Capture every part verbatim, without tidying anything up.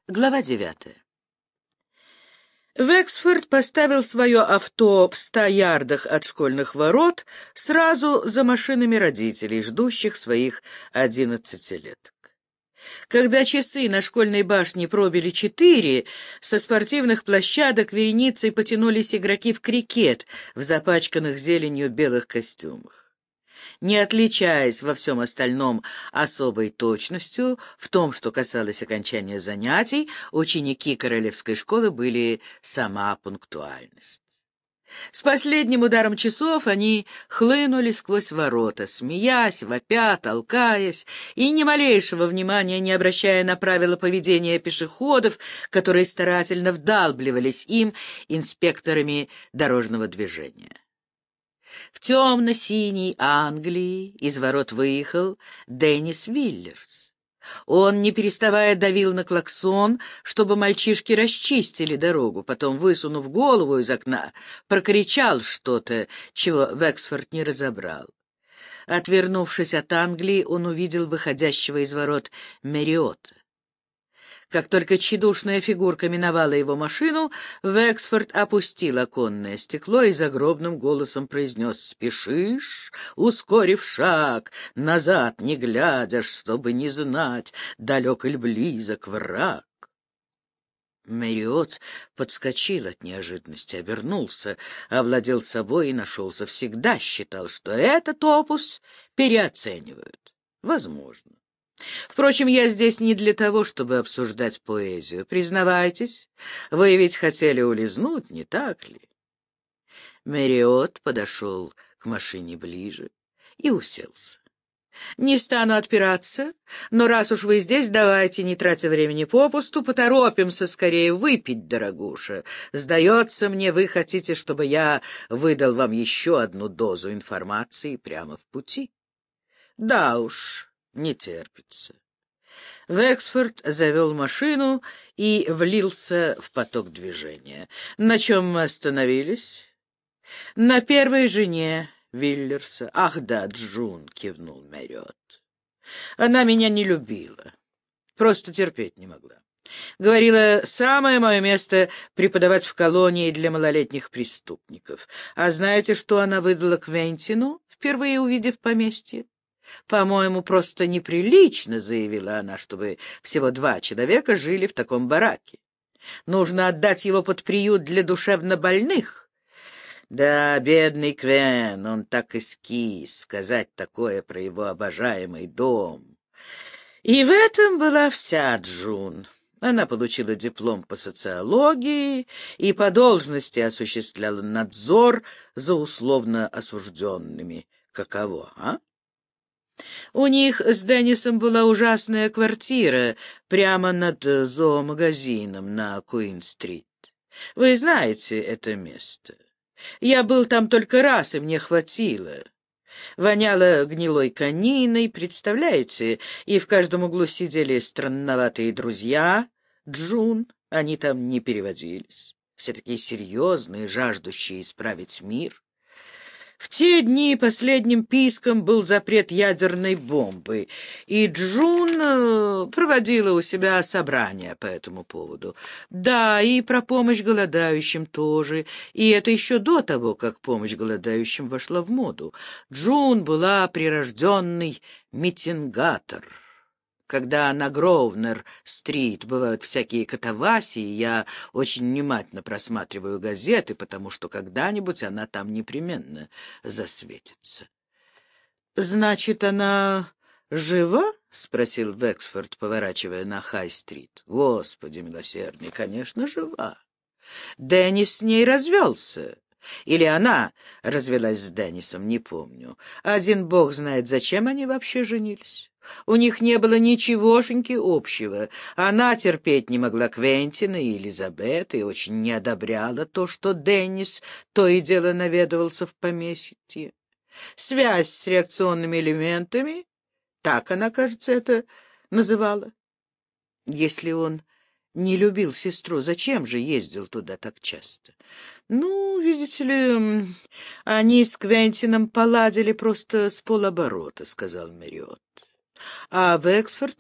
Глава девятая. Вексфорд поставил свое авто в ста ярдах от школьных ворот сразу за машинами родителей, ждущих своих одиннадцатилеток. Когда часы на школьной башне пробили четыре, со спортивных площадок вереницей потянулись игроки в крикет в запачканных зеленью белых костюмах. Не отличаясь во всем остальном особой точностью, в том, что касалось окончания занятий, ученики Королевской школы были сама пунктуальность. С последним ударом часов они хлынули сквозь ворота, смеясь, вопя, толкаясь, и ни малейшего внимания не обращая на правила поведения пешеходов, которые старательно вдалбливались им инспекторами дорожного движения. В темно-синей Англии из ворот выехал Деннис Виллерс. Он, не переставая, давил на клаксон, чтобы мальчишки расчистили дорогу, потом, высунув голову из окна, прокричал что-то, чего Вексфорд не разобрал. Отвернувшись от Англии, он увидел выходящего из ворот Мэриота. Как только тщедушная фигурка миновала его машину, Вексфорд опустил оконное стекло и загробным голосом произнес: «Спешишь, ускорив шаг, назад не глядя, чтобы не знать, далек или близок враг». Мэриот подскочил от неожиданности, обернулся, овладел собой и нашелся. Всегда считал, что этот опус переоценивают. Возможно. Впрочем, я здесь не для того, чтобы обсуждать поэзию. Признавайтесь, вы ведь хотели улизнуть, не так ли? Мэриот подошел к машине ближе и уселся. Не стану отпираться, но раз уж вы здесь, давайте, не тратя времени попусту, поторопимся скорее выпить, дорогуша. Сдается мне, вы хотите, чтобы я выдал вам еще одну дозу информации прямо в пути? Да уж, не терпится. Вексфорд завел машину и влился в поток движения. На чем мы остановились? На первой жене Виллерса. Ах да, Джун, кивнул Мэриот. Она меня не любила, просто терпеть не могла. Говорила, самое мое место преподавать в колонии для малолетних преступников. А знаете, что она выдала Квентину, впервые увидев поместье? «По-моему, просто неприлично», — заявила она, — «чтобы всего два человека жили в таком бараке. Нужно отдать его под приют для душевнобольных». Да, бедный Квен, он так эскиз сказать такое про его обожаемый дом. И в этом была вся Джун. Она получила диплом по социологии и по должности осуществляла надзор за условно осужденными. Каково, а? У них с Деннисом была ужасная квартира прямо над зоомагазином на Куин-стрит. Вы знаете это место. Я был там только раз, и мне хватило. Воняло гнилой кониной, представляете, и в каждом углу сидели странноватые друзья Джун, они там не переводились, все такие серьезные, жаждущие исправить мир. В те дни последним писком был запрет ядерной бомбы, и Джун э, проводила у себя собрание по этому поводу. Да, и про помощь голодающим тоже, и это еще до того, как помощь голодающим вошла в моду. Джун была прирожденный митингатор. Когда на Гроувнер-стрит бывают всякие катавасии, я очень внимательно просматриваю газеты, потому что когда-нибудь она там непременно засветится. — Значит, она жива? — спросил Вексфорд, поворачивая на Хай-стрит. — Господи милосердный, конечно, жива. Деннис с ней развелся. Или она развелась с Деннисом, не помню. Один бог знает, зачем они вообще женились. У них не было ничегошеньки общего. Она терпеть не могла Квентина и Элизабет и очень не одобряла то, что Деннис то и дело наведывался в поместье. Связь с реакционными элементами, так она, кажется, это называла. Если он не любил сестру, зачем же ездил туда так часто? Ну, видите ли, они с Квентином поладили просто с полоборота, — сказал Мэриот. А Вексфорд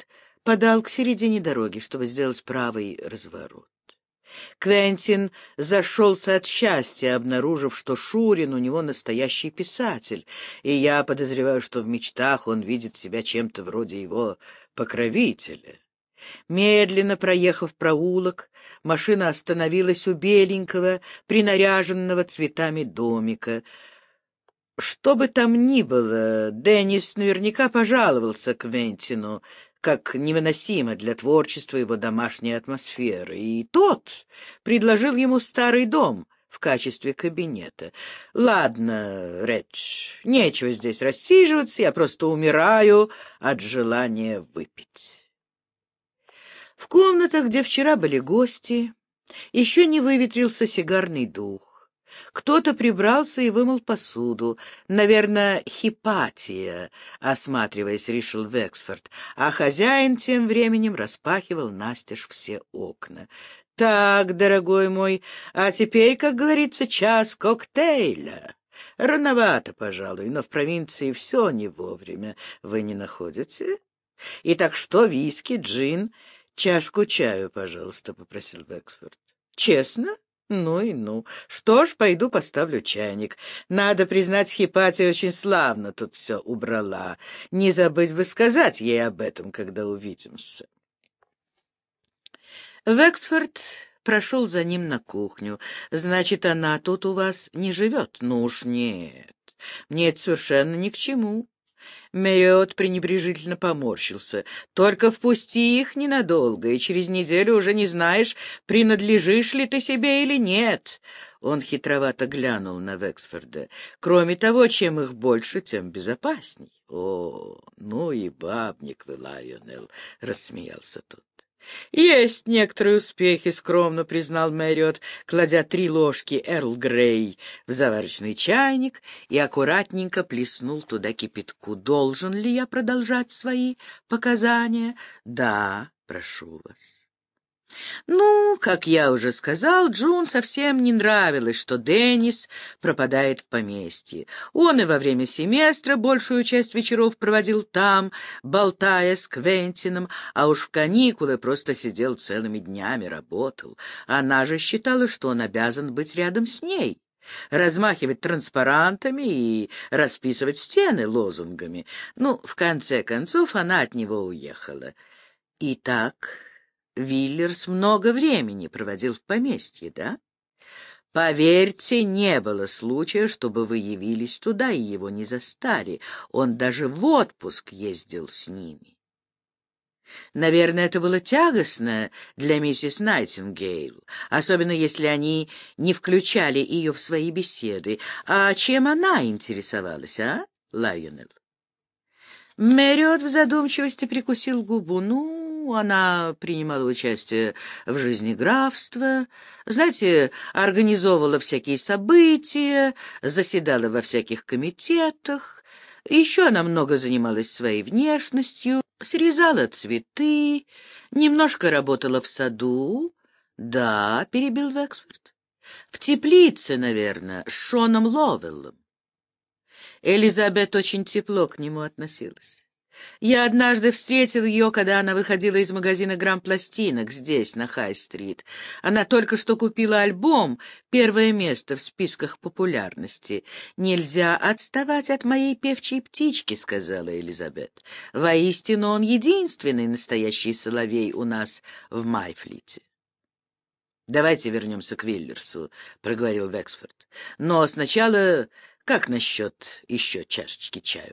подал к середине дороги, чтобы сделать правый разворот. Квентин зашелся от счастья, обнаружив, что Шурин у него настоящий писатель, и я подозреваю, что в мечтах он видит себя чем-то вроде его покровителя. Медленно проехав проулок, машина остановилась у беленького, принаряженного цветами домика. Что бы там ни было, Деннис наверняка пожаловался Квентину, как невыносимо для творчества его домашняя атмосфера, и тот предложил ему старый дом в качестве кабинета. «Ладно, Редж, нечего здесь рассиживаться, я просто умираю от желания выпить». В комнатах, где вчера были гости, еще не выветрился сигарный дух. Кто-то прибрался и вымыл посуду. Наверное, Хипатия, осматриваясь, решил Вексфорд, а хозяин тем временем распахивал настежь все окна. «Так, дорогой мой, а теперь, как говорится, час коктейля. Рановато, пожалуй, но в провинции все не вовремя. Вы не находите? Итак, что, виски, джин? Чашку чаю, пожалуйста», — попросил Вексфорд. «Честно? Ну и ну. Что ж, пойду поставлю чайник. Надо признать, Хипатия очень славно тут все убрала. Не забыть бы сказать ей об этом, когда увидимся». Вексфорд прошел за ним на кухню. «Значит, она тут у вас не живет?» «Ну уж нет. Мне это совершенно ни к чему». Мэриот пренебрежительно поморщился. «Только впусти их ненадолго, и через неделю уже не знаешь, принадлежишь ли ты себе или нет». Он хитровато глянул на Вексфорда. «Кроме того, чем их больше, тем безопасней». «О, ну и бабник вы, Лайонелл», — рассмеялся тот. «Есть некоторые успехи», — скромно признал Мэриот, кладя три ложки Эрл Грей в заварочный чайник и аккуратненько плеснул туда кипятку. «Должен ли я продолжать свои показания?» «Да, прошу вас». Ну, как я уже сказал, Джун совсем не нравилось, что Деннис пропадает в поместье. Он и во время семестра большую часть вечеров проводил там, болтая с Квентином, а уж в каникулы просто сидел целыми днями, работал. Она же считала, что он обязан быть рядом с ней, размахивать транспарантами и расписывать стены лозунгами. Ну, в конце концов, она от него уехала. Итак, Виллерс много времени проводил в поместье, да? Поверьте, не было случая, чтобы вы явились туда и его не застали. Он даже в отпуск ездил с ними. Наверное, это было тягостно для миссис Найтингейл, особенно если они не включали ее в свои беседы. А чем она интересовалась, а, Лайонелл? Мэриот в задумчивости прикусил губу. Ну, она принимала участие в жизни графства, знаете, организовывала всякие события, заседала во всяких комитетах. Еще она много занималась своей внешностью, срезала цветы, немножко работала в саду. Да, перебил Вексфорд. В теплице, наверное, с Шоном Ловеллом. Элизабет очень тепло к нему относилась. Я однажды встретил ее, когда она выходила из магазина грамм-пластинок здесь, на Хай-стрит. Она только что купила альбом, первое место в списках популярности. «Нельзя отставать от моей певчей птички», — сказала Элизабет. «Воистину он единственный настоящий соловей у нас в Майфлите». «Давайте вернемся к Виллерсу», — проговорил Вексфорд. «Но сначала, как насчет еще чашечки чаю?»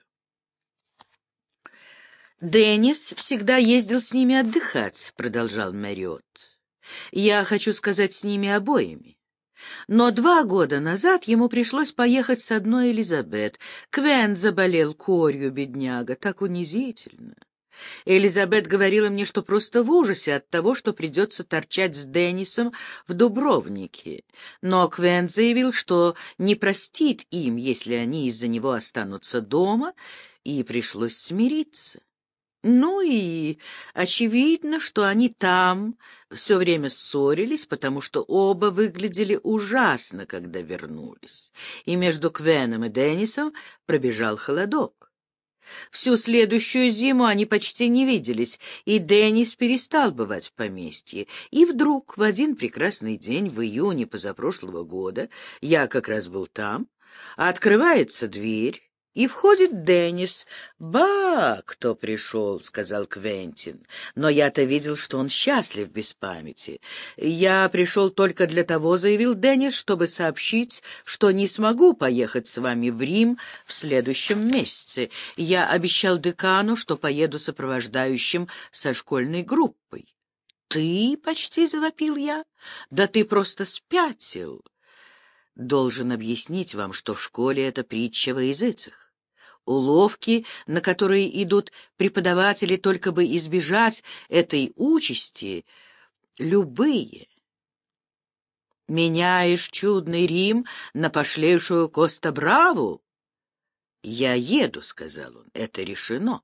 «Деннис всегда ездил с ними отдыхать», — продолжал Мэриот. «Я хочу сказать, с ними обоими. Но два года назад ему пришлось поехать с одной Элизабет. Квент заболел корью, бедняга, так унизительно. Элизабет говорила мне, что просто в ужасе от того, что придется торчать с Деннисом в Дубровнике. Но Квент заявил, что не простит им, если они из-за него останутся дома, и пришлось смириться. Ну и очевидно, что они там все время ссорились, потому что оба выглядели ужасно, когда вернулись. И между Квеном и Деннисом пробежал холодок. Всю следующую зиму они почти не виделись, и Деннис перестал бывать в поместье. И вдруг, в один прекрасный день, в июне позапрошлого года, я как раз был там, открывается дверь, и входит Деннис. «Ба, кто пришел?» — сказал Квентин. «Но я-то видел, что он счастлив без памяти. Я пришел только для того, — заявил Деннис, — чтобы сообщить, что не смогу поехать с вами в Рим в следующем месяце. Я обещал декану, что поеду сопровождающим со школьной группой». «Ты?» — почти завопил я. «Да ты просто спятил!» Должен объяснить вам, что в школе это притча во языцах. Уловки, на которые идут преподаватели, только бы избежать этой участи, любые. Меняешь чудный Рим на пошлейшую Коста-Браву? «Я еду», — сказал он, — «это решено».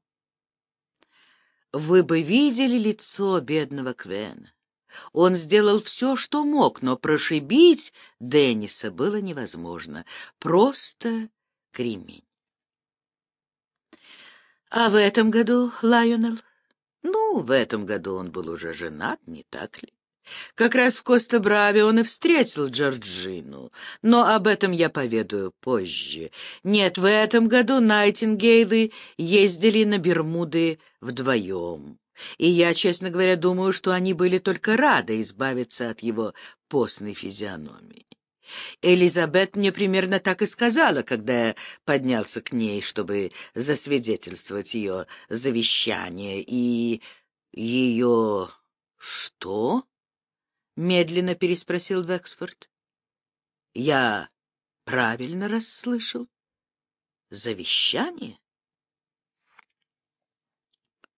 Вы бы видели лицо бедного Квена. Он сделал все, что мог, но прошибить Денниса было невозможно. Просто кремень. А в этом году, Лайонел? Ну, в этом году он был уже женат, не так ли? Как раз в Коста-Браве он и встретил Джорджину, но об этом я поведаю позже. Нет, в этом году Найтингейлы ездили на Бермуды вдвоем, и я, честно говоря, думаю, что они были только рады избавиться от его постной физиономии. Элизабет мне примерно так и сказала, когда я поднялся к ней, чтобы засвидетельствовать ее завещание, и ее... Что? — медленно переспросил Вексфорд. — Я правильно расслышал? Завещание?